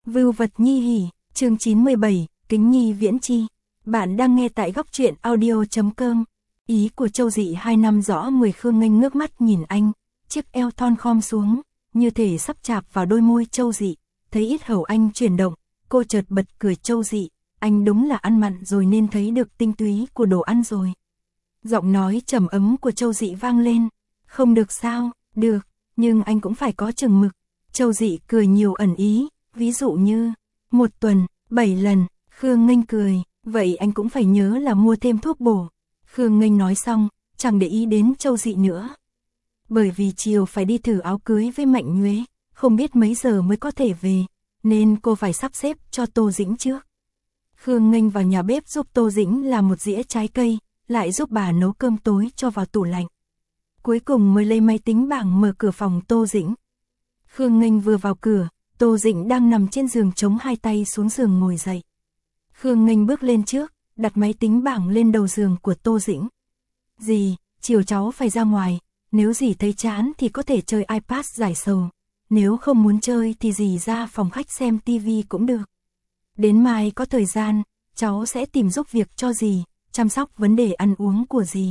Vưu vật nhi hỉ, chương 97, kính nhi viễn chi. Bạn đang nghe tại góc truyện audio.com. Ý của Châu Dị 2 năm rõ 10. Khương Nghênh ngước mắt nhìn anh, chiếc eo thon khom xuống, như thể sắp chạm vào đôi môi Châu Dị. Thấy ít hầu anh chuyển động, cô chợt bật cười. Châu Dị, anh đúng là ăn mặn rồi nên thấy được tinh túy của đồ ăn rồi. Giọng nói trầm ấm của Châu Dị vang lên. Không được sao? Được, nhưng anh cũng phải có chừng mực. Châu Dị cười nhiều ẩn ý, ví dụ như 1 tuần 7 lần. Khương Nghênh cười, vậy anh cũng phải nhớ là mua thêm thuốc bổ. Khương Nghênh nói xong, chẳng để ý đến Châu Dị nữa. Bởi vì chiều phải đi thử áo cưới với Mạnh Nhuế, không biết mấy giờ mới có thể về, nên cô phải sắp xếp cho Tô Dĩnh trước. Khương Nghênh vào nhà bếp giúp Tô Dĩnh làm một dĩa trái cây, lại giúp bà nấu cơm tối cho vào tủ lạnh. Cuối cùng mới lấy máy tính bảng mở cửa phòng Tô Dĩnh. Khương Nghênh vừa vào cửa, Tô Dĩnh đang nằm trên giường chống hai tay xuống giường ngồi dậy. Khương Nghênh bước lên trước, đặt máy tính bảng lên đầu giường của Tô Dĩnh. Dì, chiều cháu phải ra ngoài, nếu dì thấy chán thì có thể chơi iPad giải sầu. Nếu không muốn chơi thì dì ra phòng khách xem tivi cũng được. Đến mai có thời gian, cháu sẽ tìm giúp việc cho dì, chăm sóc vấn đề ăn uống của dì.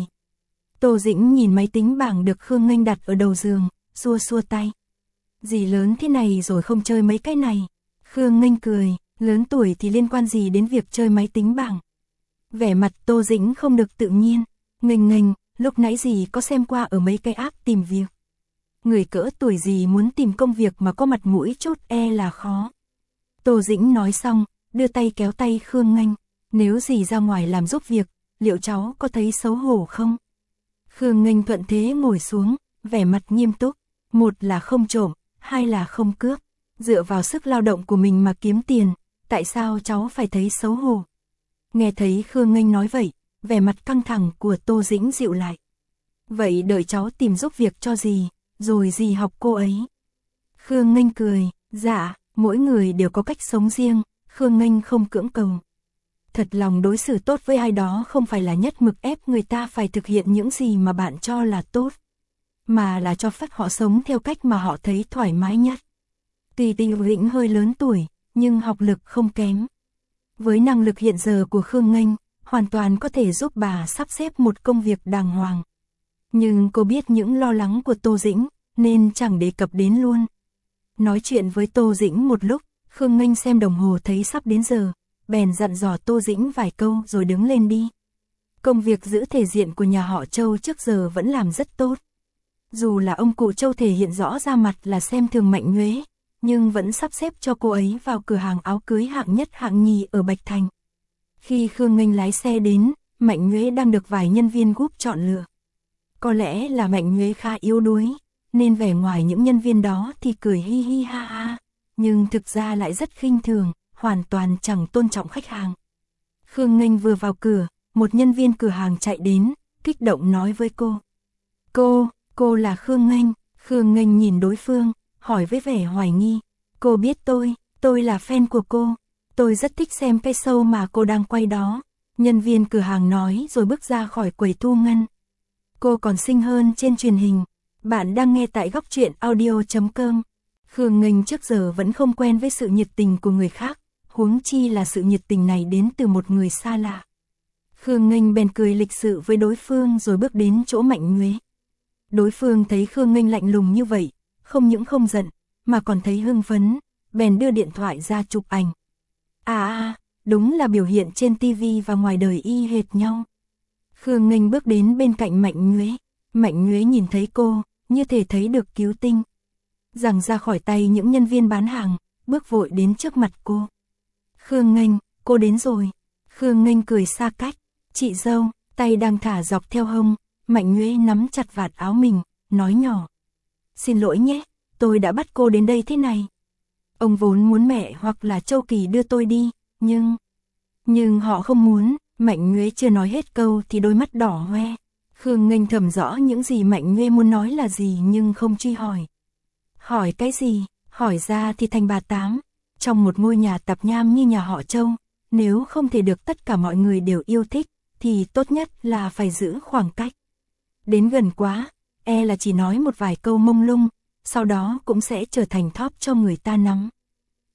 Tô Dĩnh nhìn máy tính bảng được Khương Nghênh đặt ở đầu giường, xua xua tay. Dì lớn thế này rồi không chơi mấy cái này. Khương Nghênh cười, lớn tuổi thì liên quan gì đến việc chơi máy tính bảng. Vẻ mặt Tô Dĩnh không được tự nhiên. Nghênh, lúc nãy dì có xem qua ở mấy cái app tìm việc. Người cỡ tuổi dì muốn tìm công việc mà có mặt mũi chút là khó. Tô Dĩnh nói xong, đưa tay kéo tay Khương Nghênh. Nếu dì ra ngoài làm giúp việc, liệu cháu có thấy xấu hổ không? Khương Nghênh thuận thế ngồi xuống, vẻ mặt nghiêm túc. 1 là không trộm, 2 là không cướp. Dựa vào sức lao động của mình mà kiếm tiền, tại sao cháu phải thấy xấu hổ? Nghe thấy Khương Nghênh nói vậy, vẻ mặt căng thẳng của Tô Dĩnh dịu lại. Vậy đợi cháu tìm giúp việc cho dì, rồi dì học cô ấy. Khương Nghênh cười, dạ, mỗi người đều có cách sống riêng, Khương Nghênh không cưỡng cầu. Thật lòng đối xử tốt với ai đó không phải là nhất mực ép người ta phải thực hiện những gì mà bạn cho là tốt, mà là cho phép họ sống theo cách mà họ thấy thoải mái nhất. Tuy Vĩnh hơi lớn tuổi, nhưng học lực không kém. Với năng lực hiện giờ của Khương Nghênh, hoàn toàn có thể giúp bà sắp xếp một công việc đàng hoàng. Nhưng cô biết những lo lắng của Tô Dĩnh, nên chẳng đề cập đến luôn. Nói chuyện với Tô Dĩnh một lúc, Khương Nghênh xem đồng hồ thấy sắp đến giờ, bèn dặn dò Tô Dĩnh vài câu rồi đứng lên đi. Công việc giữ thể diện của nhà họ Châu trước giờ vẫn làm rất tốt. Dù là ông cụ Châu thể hiện rõ ra mặt là xem thường Mạnh Nhuế, nhưng vẫn sắp xếp cho cô ấy vào cửa hàng áo cưới hạng nhất hạng nhì ở Bạch Thành. Khi Khương Nghênh lái xe đến, Mạnh Nhuế đang được vài nhân viên group chọn lựa. Có lẽ là Mạnh Nhuế khá yếu đuối, nên vẻ ngoài những nhân viên đó thì cười hi hi ha ha, nhưng thực ra lại rất khinh thường, hoàn toàn chẳng tôn trọng khách hàng. Khương Nghênh vừa vào cửa, một nhân viên cửa hàng chạy đến, kích động nói với cô. Cô là Khương Nghênh. Khương Nghênh nhìn đối phương, hỏi với vẻ hoài nghi. Cô biết tôi là fan của cô. Tôi rất thích xem cái show mà cô đang quay đó. Nhân viên cửa hàng nói rồi bước ra khỏi quầy thu ngân. Cô còn xinh hơn trên truyền hình. Bạn đang nghe tại góc truyện audio.com. Khương Nghênh trước giờ vẫn không quen với sự nhiệt tình của người khác, huống chi là sự nhiệt tình này đến từ một người xa lạ. Khương Nghênh bèn cười lịch sự với đối phương rồi bước đến chỗ Mạnh Nhuế. Đối phương thấy Khương Nghênh lạnh lùng như vậy, không những không giận, mà còn thấy hưng phấn, bèn đưa điện thoại ra chụp ảnh. Đúng là biểu hiện trên tivi và ngoài đời y hệt nhau. Khương Nghênh bước đến bên cạnh Mạnh Nhuế. Mạnh Nhuế nhìn thấy cô, như thể thấy được cứu tinh. Giằng ra khỏi tay những nhân viên bán hàng, bước vội đến trước mặt cô. Khương Nghênh, cô đến rồi. Khương Nghênh cười xa cách. Chị dâu, tay đang thả dọc theo hông. Mạnh Nhuế nắm chặt vạt áo mình, nói nhỏ. Xin lỗi nhé, tôi đã bắt cô đến đây thế này. Ông vốn muốn mẹ hoặc là Châu Kỳ đưa tôi đi, nhưng họ không muốn. Mạnh Nhuế chưa nói hết câu thì đôi mắt đỏ hoe. Khương Nghênh thầm rõ những gì Mạnh Nhuế muốn nói là gì nhưng không truy hỏi. Hỏi cái gì, hỏi ra thì thành bà Tám. Trong một ngôi nhà tạp nham như nhà họ Châu, nếu không thể được tất cả mọi người đều yêu thích, thì tốt nhất là phải giữ khoảng cách. Đến gần quá, là chỉ nói một vài câu mông lung, sau đó cũng sẽ trở thành thóp cho người ta nắm.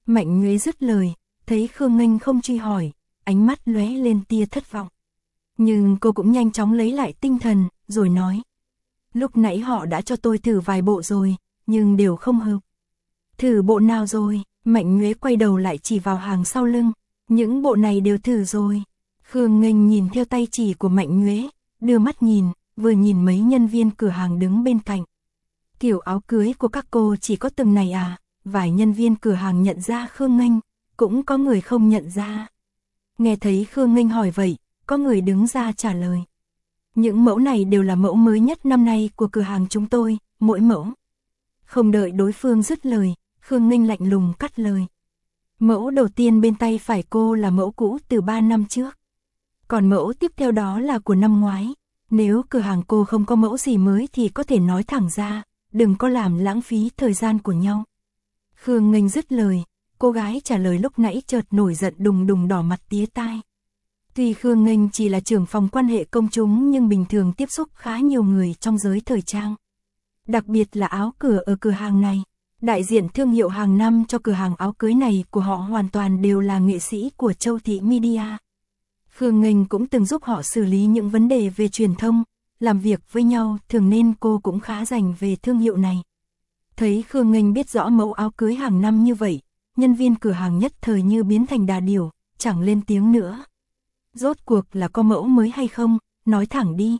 Mạnh Nhuế dứt lời, thấy Khương Nghênh không truy hỏi, ánh mắt lóe lên tia thất vọng. Nhưng cô cũng nhanh chóng lấy lại tinh thần, rồi nói. Lúc nãy họ đã cho tôi thử vài bộ rồi, nhưng đều không hợp. Thử bộ nào rồi? Mạnh Nhuế quay đầu lại chỉ vào hàng sau lưng. Những bộ này đều thử rồi. Khương Nghênh nhìn theo tay chỉ của Mạnh Nhuế, đưa mắt nhìn, vừa nhìn mấy nhân viên cửa hàng đứng bên cạnh. Kiểu áo cưới của các cô chỉ có từng này à? Vài nhân viên cửa hàng nhận ra Khương Nghênh, cũng có người không nhận ra. Nghe thấy Khương Nghênh hỏi vậy, có người đứng ra trả lời. Những mẫu này đều là mẫu mới nhất năm nay của cửa hàng chúng tôi, mỗi mẫu. Không đợi đối phương dứt lời, Khương Nghênh lạnh lùng cắt lời. Mẫu đầu tiên bên tay phải cô là mẫu cũ từ 3 năm trước. Còn mẫu tiếp theo đó là của năm ngoái. Nếu cửa hàng cô không có mẫu gì mới thì có thể nói thẳng ra, đừng có làm lãng phí thời gian của nhau. Khương Nghênh dứt lời, cô gái trả lời lúc nãy chợt nổi giận đùng đùng đỏ mặt tía tai. Tuy Khương Nghênh chỉ là trưởng phòng quan hệ công chúng nhưng bình thường tiếp xúc khá nhiều người trong giới thời trang. Đặc biệt là áo cửa ở cửa hàng này. Đại diện thương hiệu hàng năm cho cửa hàng áo cưới này của họ hoàn toàn đều là nghệ sĩ của Châu Thị Media. Khương Nghênh cũng từng giúp họ xử lý những vấn đề về truyền thông, làm việc với nhau thường nên cô cũng khá rành về thương hiệu này. Thấy Khương Nghênh biết rõ mẫu áo cưới hàng năm như vậy, nhân viên cửa hàng nhất thời như biến thành đà điểu, chẳng lên tiếng nữa. Rốt cuộc là có mẫu mới hay không, nói thẳng đi.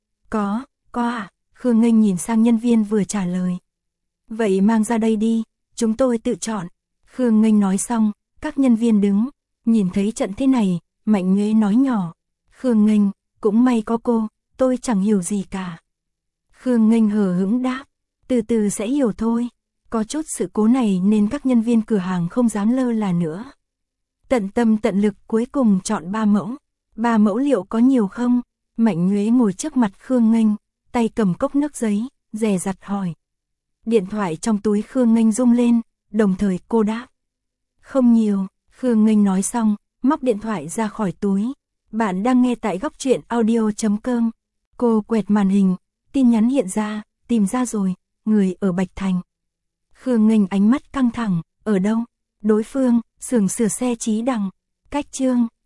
Có à, Khương Nghênh nhìn sang nhân viên vừa trả lời. Vậy mang ra đây đi, chúng tôi tự chọn. Khương Nghênh nói xong, các nhân viên đứng, nhìn thấy trận thế này, Mạnh Nhuế nói nhỏ. Khương Nghênh, cũng may có cô, tôi chẳng hiểu gì cả. Khương Nghênh hờ hững đáp, từ từ sẽ hiểu thôi. Có chút sự cố này nên các nhân viên cửa hàng không dám lơ là nữa. Tận tâm tận lực cuối cùng chọn 3 mẫu. 3 mẫu liệu có nhiều không? Mạnh Nhuế ngồi trước mặt Khương Nghênh, tay cầm cốc nước giấy, dè dặt hỏi. Điện thoại trong túi Khương Nghênh rung lên, đồng thời cô đáp. Không nhiều, Khương Nghênh nói xong, móc điện thoại ra khỏi túi. Bạn đang nghe tại góc truyện audio.com. Cô quẹt màn hình, tin nhắn hiện ra, tìm ra rồi, người ở Bạch Thành. Khương Nghênh ánh mắt căng thẳng, ở đâu? Đối phương, xưởng sửa xe Chí Đằng, cách Chương.